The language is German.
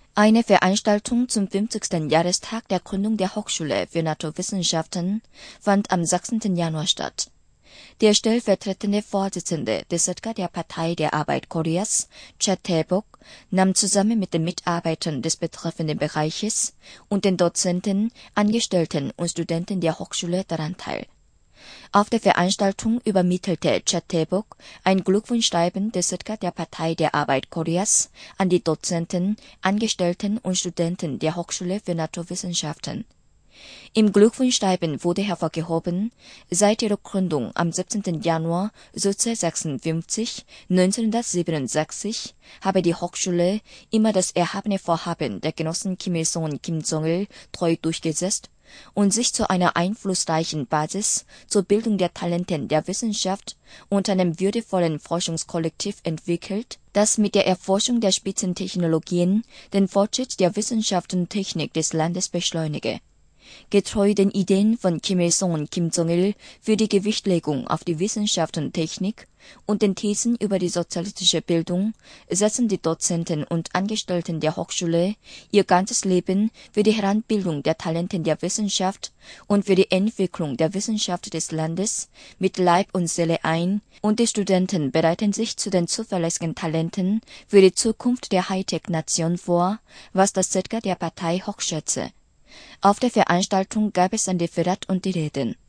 Eine Veranstaltung zum 50. Jahrestag der Gründung der Hochschule für Naturwissenschaften fand am 16. Januar statt. Der stellvertretende Vorsitzende des ZK der Partei der Arbeit Koreas, Cha Tae-bok, nahm zusammen mit den Mitarbeitern des betreffenden Bereiches und den Dozenten, Angestellten und Studenten der Hochschule daran teil. Auf der Veranstaltung übermittelte Cha Tae-bok ein Glückwunschschreiben des ZK der Partei der Arbeit Koreas an die Dozenten, Angestellten und Studenten der Hochschule für Naturwissenschaften. Im Glückwunschschreiben wurde hervorgehoben, seit ihrer Gründung am 17. Januar 1956 habe die Hochschule immer das erhabene Vorhaben der Genossen Kim Il-sung und Kim Jong-il treu durchgesetzt und sich zu einer einflussreichen Basis zur Bildung der Talenten der Wissenschaft und einem würdevollen Forschungskollektiv entwickelt, das mit der Erforschung der Spitzentechnologien den Fortschritt der Wissenschaft und Technik des Landes beschleunige. Getreu den Ideen von Kim Il-sung und Kim Jong-il für die Gewichtlegung auf die Wissenschaft und Technik und den Thesen über die sozialistische Bildung setzen die Dozenten und Angestellten der Hochschule ihr ganzes Leben für die Heranbildung der Talenten der Wissenschaft und für die Entwicklung der Wissenschaft des Landes mit Leib und Seele ein, und die Studenten bereiten sich zu den zuverlässigen Talenten für die Zukunft der Hightech-Nation vor, was das ZK der Partei hochschätze. Auf der Veranstaltung gab es ein Referat und die Reden.